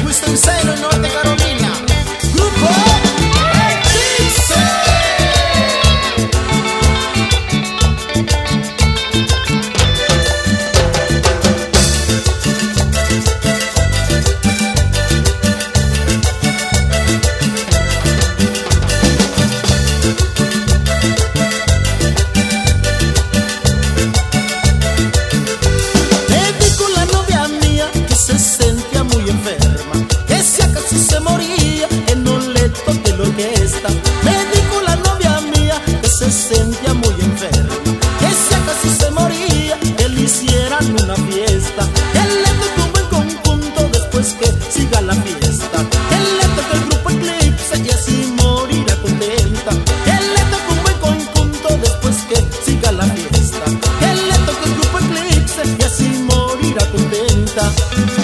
Luis Tercero en Norte Carolina. Grupo Eclipse. Se moría, que no le toque la orquesta. Me dijo la novia mía que se sentía muy enferma, que si acaso se moría, que le hicieran una fiesta. Que le toque un buen conjunto después que siga la fiesta. Que le toque el grupo Eclipse y así morirá contenta. Que le toque un buen conjunto después que siga la fiesta. Que le toque el grupo Eclipse y así morirá contenta.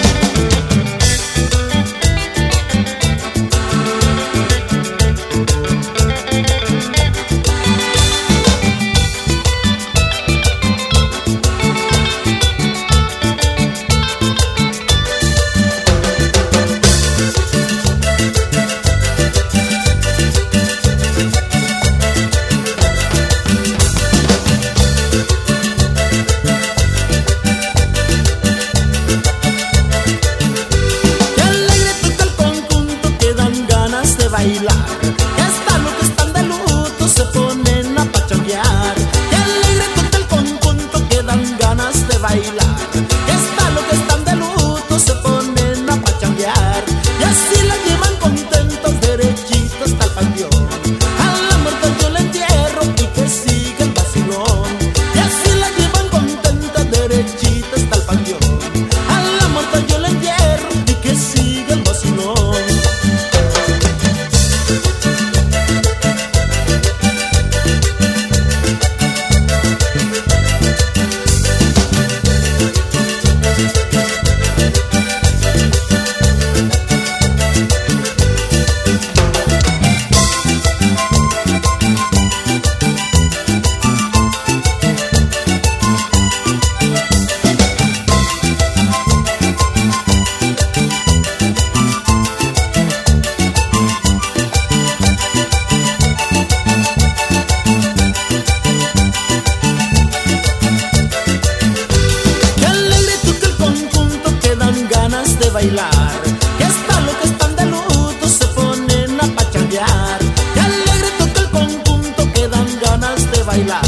Bailar, que hasta los que están de luto se ponen a pachanguear. Que alegre toca el conjunto que dan ganas de bailar. Que hasta los que están de luto se ponen a pachanguear. Y así la llevan contentos derechitos hasta el panteón. A la muerte yo le entierro y que siga el vacilón. Y así la llevan contentas derechitos hasta el panteón. A la muerte yo le entierro y que siga el vacilón. Bailar, que hasta los que están de luto se ponen a pachanguear. Que alegre toca el conjunto que dan ganas de bailar.